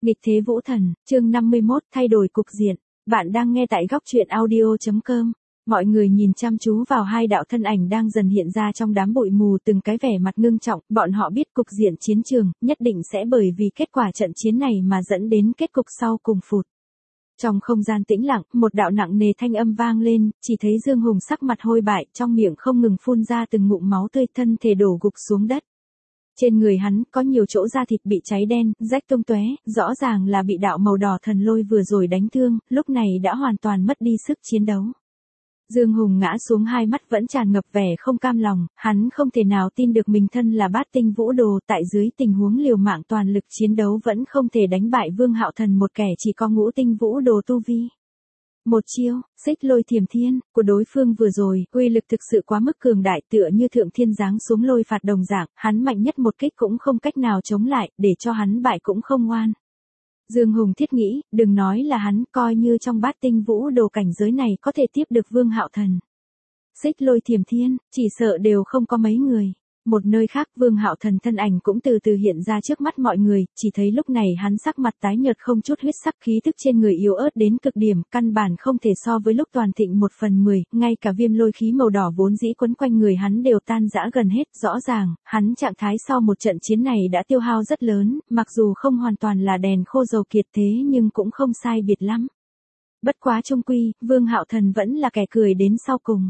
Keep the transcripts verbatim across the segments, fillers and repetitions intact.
Nghịch thế vũ thần, chương năm mươi mốt, thay đổi cục diện. Bạn đang nghe tại góc truyện audio chấm com. Mọi người nhìn chăm chú vào hai đạo thân ảnh đang dần hiện ra trong đám bụi mù, từng cái vẻ mặt ngưng trọng, bọn họ biết cục diện chiến trường, nhất định sẽ bởi vì kết quả trận chiến này mà dẫn đến kết cục sau cùng phụt. Trong không gian tĩnh lặng, một đạo nặng nề thanh âm vang lên, chỉ thấy Dương Hùng sắc mặt hôi bại, trong miệng không ngừng phun ra từng ngụm máu tươi, thân thể đổ gục xuống đất. Trên người hắn có nhiều chỗ da thịt bị cháy đen, rách tung tóe, rõ ràng là bị đạo màu đỏ thần lôi vừa rồi đánh thương, lúc này đã hoàn toàn mất đi sức chiến đấu. Dương Hùng ngã xuống, hai mắt vẫn tràn ngập vẻ không cam lòng, hắn không thể nào tin được mình thân là bát tinh vũ đồ, tại dưới tình huống liều mạng toàn lực chiến đấu vẫn không thể đánh bại Vương Hạo Thần, một kẻ chỉ có ngũ tinh vũ đồ tu vi. Một chiêu, xích lôi thiểm thiên, của đối phương vừa rồi, uy lực thực sự quá mức cường đại, tựa như thượng thiên giáng xuống lôi phạt đồng dạng, hắn mạnh nhất một kích cũng không cách nào chống lại, để cho hắn bại cũng không ngoan. Dương Hùng thiết nghĩ, đừng nói là hắn, coi như trong bát tinh vũ đồ cảnh giới này có thể tiếp được Vương Hạo Thần. Xích lôi thiểm thiên, chỉ sợ đều không có mấy người. Một nơi khác, Vương Hạo Thần thân ảnh cũng từ từ hiện ra trước mắt mọi người, chỉ thấy lúc này hắn sắc mặt tái nhợt không chút huyết sắc, khí tức trên người yếu ớt đến cực điểm, căn bản không thể so với lúc toàn thịnh một phần mười, ngay cả viêm lôi khí màu đỏ vốn dĩ quấn quanh người hắn đều tan rã gần hết, rõ ràng, hắn trạng thái sau một trận chiến này đã tiêu hao rất lớn, mặc dù không hoàn toàn là đèn khô dầu kiệt thế nhưng cũng không sai biệt lắm. Bất quá chung quy, Vương Hạo Thần vẫn là kẻ cười đến sau cùng.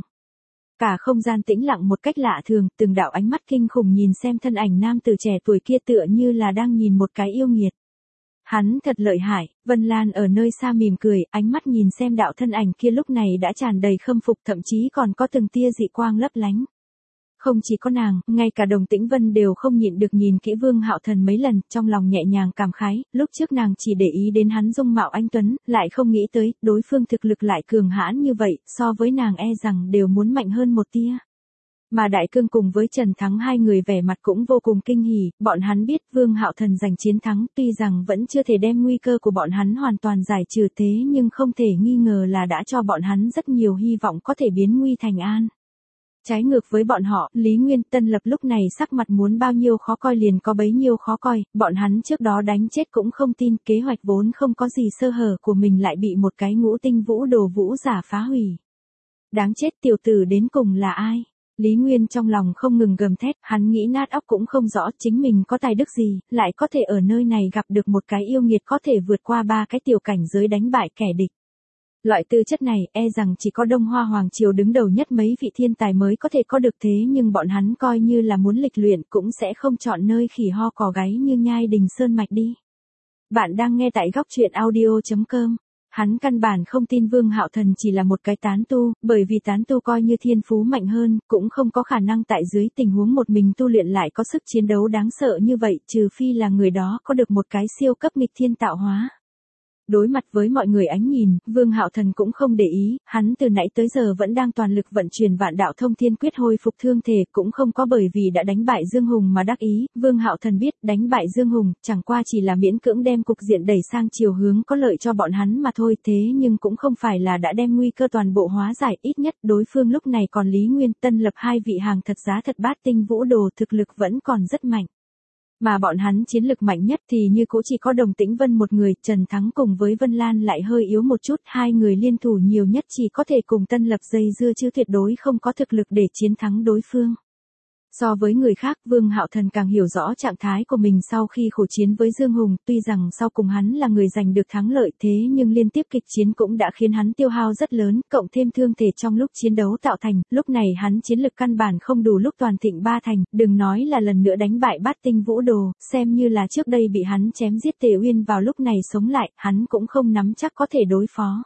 Cả không gian tĩnh lặng một cách lạ thường, từng đạo ánh mắt kinh khủng nhìn xem thân ảnh nam tử trẻ tuổi kia tựa như là đang nhìn một cái yêu nghiệt. Hắn thật lợi hại, Vân Lan ở nơi xa mỉm cười, ánh mắt nhìn xem đạo thân ảnh kia lúc này đã tràn đầy khâm phục, thậm chí còn có từng tia dị quang lấp lánh. Không chỉ có nàng, ngay cả Đồng Tĩnh Vân đều không nhịn được nhìn kỹ Vương Hạo Thần mấy lần, trong lòng nhẹ nhàng cảm khái, lúc trước nàng chỉ để ý đến hắn dung mạo anh tuấn, lại không nghĩ tới, đối phương thực lực lại cường hãn như vậy, so với nàng e rằng đều muốn mạnh hơn một tia. Mà Đại Cương cùng với Trần Thắng hai người vẻ mặt cũng vô cùng kinh hỉ, bọn hắn biết Vương Hạo Thần giành chiến thắng, tuy rằng vẫn chưa thể đem nguy cơ của bọn hắn hoàn toàn giải trừ thế nhưng không thể nghi ngờ là đã cho bọn hắn rất nhiều hy vọng có thể biến nguy thành an. Trái ngược với bọn họ, Lý Nguyên, Tân Lập lúc này sắc mặt muốn bao nhiêu khó coi liền có bấy nhiêu khó coi, bọn hắn trước đó đánh chết cũng không tin kế hoạch vốn không có gì sơ hở của mình lại bị một cái ngũ tinh vũ đồ vũ giả phá hủy. Đáng chết, tiểu tử đến cùng là ai? Lý Nguyên trong lòng không ngừng gầm thét, hắn nghĩ nát óc cũng không rõ chính mình có tài đức gì, lại có thể ở nơi này gặp được một cái yêu nghiệt có thể vượt qua ba cái tiểu cảnh giới đánh bại kẻ địch. Loại tư chất này, e rằng chỉ có Đông Hoa Hoàng Triều đứng đầu nhất mấy vị thiên tài mới có thể có được, thế nhưng bọn hắn coi như là muốn lịch luyện cũng sẽ không chọn nơi khỉ ho cò gáy như Nhai Đình Sơn Mạch đi. Bạn đang nghe tại góc truyện audio chấm com. Hắn căn bản không tin Vương Hạo Thần chỉ là một cái tán tu, bởi vì tán tu coi như thiên phú mạnh hơn, cũng không có khả năng tại dưới tình huống một mình tu luyện lại có sức chiến đấu đáng sợ như vậy, trừ phi là người đó có được một cái siêu cấp nghịch thiên tạo hóa. Đối mặt với mọi người ánh nhìn, Vương Hạo Thần cũng không để ý, hắn từ nãy tới giờ vẫn đang toàn lực vận chuyển vạn đạo thông thiên quyết hồi phục thương thể, cũng không có bởi vì đã đánh bại Dương Hùng mà đắc ý. Vương Hạo Thần biết đánh bại Dương Hùng chẳng qua chỉ là miễn cưỡng đem cục diện đẩy sang chiều hướng có lợi cho bọn hắn mà thôi, thế nhưng cũng không phải là đã đem nguy cơ toàn bộ hóa giải, ít nhất đối phương lúc này còn Lý Nguyên, Tân Lập hai vị hàng thật giá thật bát tinh vũ đồ, thực lực vẫn còn rất mạnh. Mà bọn hắn chiến lực mạnh nhất thì như cũ chỉ có Đồng Tĩnh Vân một người, Trần Thắng cùng với Vân Lan lại hơi yếu một chút, hai người liên thủ nhiều nhất chỉ có thể cùng Tân Lập dây dưa chứ tuyệt đối không có thực lực để chiến thắng đối phương. So với người khác, Vương Hạo Thần càng hiểu rõ trạng thái của mình sau khi khổ chiến với Dương Hùng, tuy rằng sau cùng hắn là người giành được thắng lợi thế nhưng liên tiếp kịch chiến cũng đã khiến hắn tiêu hao rất lớn, cộng thêm thương thể trong lúc chiến đấu tạo thành, lúc này hắn chiến lực căn bản không đủ lúc toàn thịnh ba thành, đừng nói là lần nữa đánh bại bát tinh vũ đồ, xem như là trước đây bị hắn chém giết Tề Uyên vào lúc này sống lại, hắn cũng không nắm chắc có thể đối phó.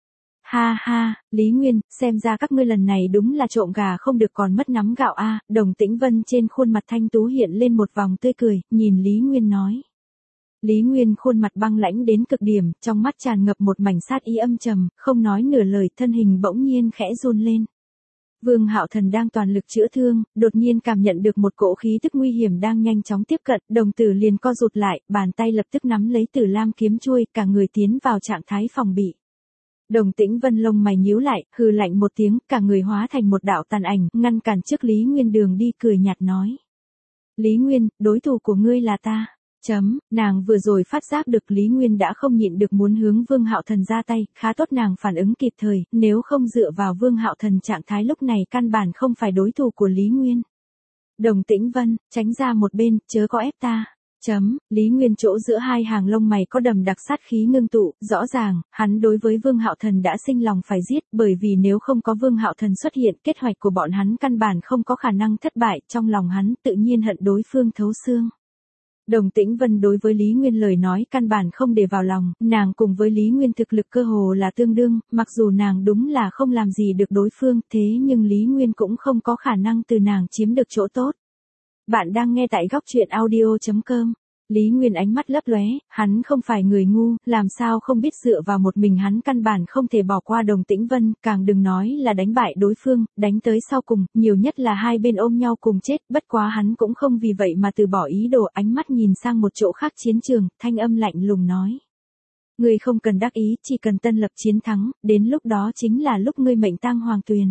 Ha ha, Lý Nguyên, xem ra các ngươi lần này đúng là trộm gà không được còn mất nắm gạo a. Đồng Tĩnh Vân trên khuôn mặt thanh tú hiện lên một vòng tươi cười, nhìn Lý Nguyên nói. Lý Nguyên khuôn mặt băng lãnh đến cực điểm, trong mắt tràn ngập một mảnh sát ý âm trầm, không nói nửa lời, thân hình bỗng nhiên khẽ run lên. Vương Hạo Thần đang toàn lực chữa thương, đột nhiên cảm nhận được một cỗ khí tức nguy hiểm đang nhanh chóng tiếp cận, đồng tử liền co rụt lại, bàn tay lập tức nắm lấy Tử Lam kiếm chuôi, cả người tiến vào trạng thái phòng bị. Đồng Tĩnh Vân lông mày nhíu lại, hừ lạnh một tiếng, cả người hóa thành một đạo tàn ảnh, ngăn cản trước Lý Nguyên đường đi, cười nhạt nói. Lý Nguyên, đối thủ của ngươi là ta. Chấm, nàng vừa rồi phát giác được Lý Nguyên đã không nhịn được muốn hướng Vương Hạo Thần ra tay, khá tốt nàng phản ứng kịp thời, nếu không dựa vào Vương Hạo Thần trạng thái lúc này căn bản không phải đối thủ của Lý Nguyên. Đồng Tĩnh Vân, tránh ra một bên, chớ có ép ta. Chấm, Lý Nguyên chỗ giữa hai hàng lông mày có đầm đặc sát khí ngưng tụ, rõ ràng, hắn đối với Vương Hạo Thần đã sinh lòng phải giết, bởi vì nếu không có Vương Hạo Thần xuất hiện, kế hoạch của bọn hắn căn bản không có khả năng thất bại, trong lòng hắn tự nhiên hận đối phương thấu xương. Đồng Tĩnh Vân đối với Lý Nguyên lời nói căn bản không để vào lòng, nàng cùng với Lý Nguyên thực lực cơ hồ là tương đương, mặc dù nàng đúng là không làm gì được đối phương, thế nhưng Lý Nguyên cũng không có khả năng từ nàng chiếm được chỗ tốt. Bạn đang nghe tại góc truyện audio chấm com. Lý Nguyên ánh mắt lấp lóe, hắn không phải người ngu, làm sao không biết dựa vào một mình hắn căn bản không thể bỏ qua Đồng Tĩnh Vân, càng đừng nói là đánh bại đối phương, đánh tới sau cùng, nhiều nhất là hai bên ôm nhau cùng chết, bất quá hắn cũng không vì vậy mà từ bỏ ý đồ, ánh mắt nhìn sang một chỗ khác chiến trường, thanh âm lạnh lùng nói. Ngươi không cần đắc ý, chỉ cần Tân Lập chiến thắng, đến lúc đó chính là lúc ngươi mệnh tang hoàng tuyền.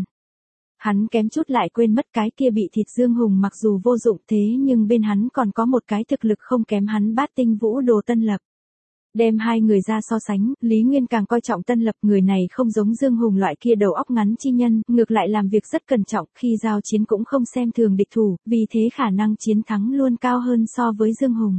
Hắn kém chút lại quên mất cái kia bị thịt Dương Hùng mặc dù vô dụng thế nhưng bên hắn còn có một cái thực lực không kém hắn bát tinh vũ đồ Tân Lập. Đem hai người ra so sánh, Lý Nguyên càng coi trọng Tân Lập, người này không giống Dương Hùng loại kia đầu óc ngắn chi nhân, ngược lại làm việc rất cẩn trọng, khi giao chiến cũng không xem thường địch thủ, vì thế khả năng chiến thắng luôn cao hơn so với Dương Hùng.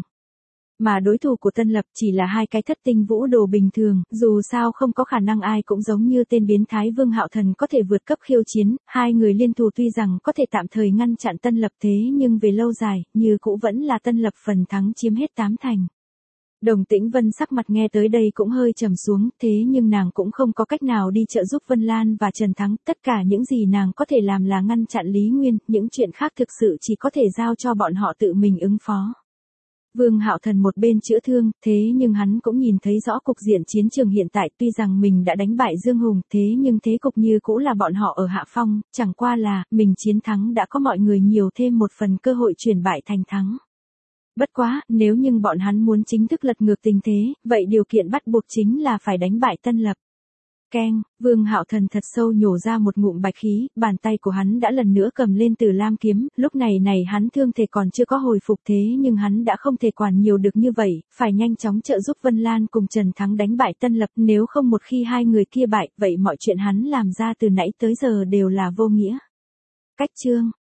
Mà đối thủ của Tân Lập chỉ là hai cái thất tinh vũ đồ bình thường, dù sao không có khả năng ai cũng giống như tên biến thái Vương Hạo Thần có thể vượt cấp khiêu chiến, hai người liên thủ tuy rằng có thể tạm thời ngăn chặn Tân Lập thế nhưng về lâu dài, như cũ vẫn là Tân Lập phần thắng chiếm hết tám thành. Đồng Tĩnh Vân sắc mặt nghe tới đây cũng hơi trầm xuống, thế nhưng nàng cũng không có cách nào đi trợ giúp Vân Lan và Trần Thắng, tất cả những gì nàng có thể làm là ngăn chặn Lý Nguyên, những chuyện khác thực sự chỉ có thể giao cho bọn họ tự mình ứng phó. Vương Hạo Thần một bên chữa thương, thế nhưng hắn cũng nhìn thấy rõ cục diện chiến trường hiện tại, tuy rằng mình đã đánh bại Dương Hùng, thế nhưng thế cục như cũ là bọn họ ở hạ phong, chẳng qua là, mình chiến thắng đã có mọi người nhiều thêm một phần cơ hội chuyển bại thành thắng. Bất quá, nếu nhưng bọn hắn muốn chính thức lật ngược tình thế, vậy điều kiện bắt buộc chính là phải đánh bại Tân Lập. Keng, Vương Hạo Thần thật sâu nhổ ra một ngụm bạch khí, bàn tay của hắn đã lần nữa cầm lên Tử Lam kiếm, lúc này này hắn thương thể còn chưa có hồi phục thế nhưng hắn đã không thể quản nhiều được như vậy, phải nhanh chóng trợ giúp Vân Lan cùng Trần Thắng đánh bại Tân Lập, nếu không một khi hai người kia bại, vậy mọi chuyện hắn làm ra từ nãy tới giờ đều là vô nghĩa. Cách chương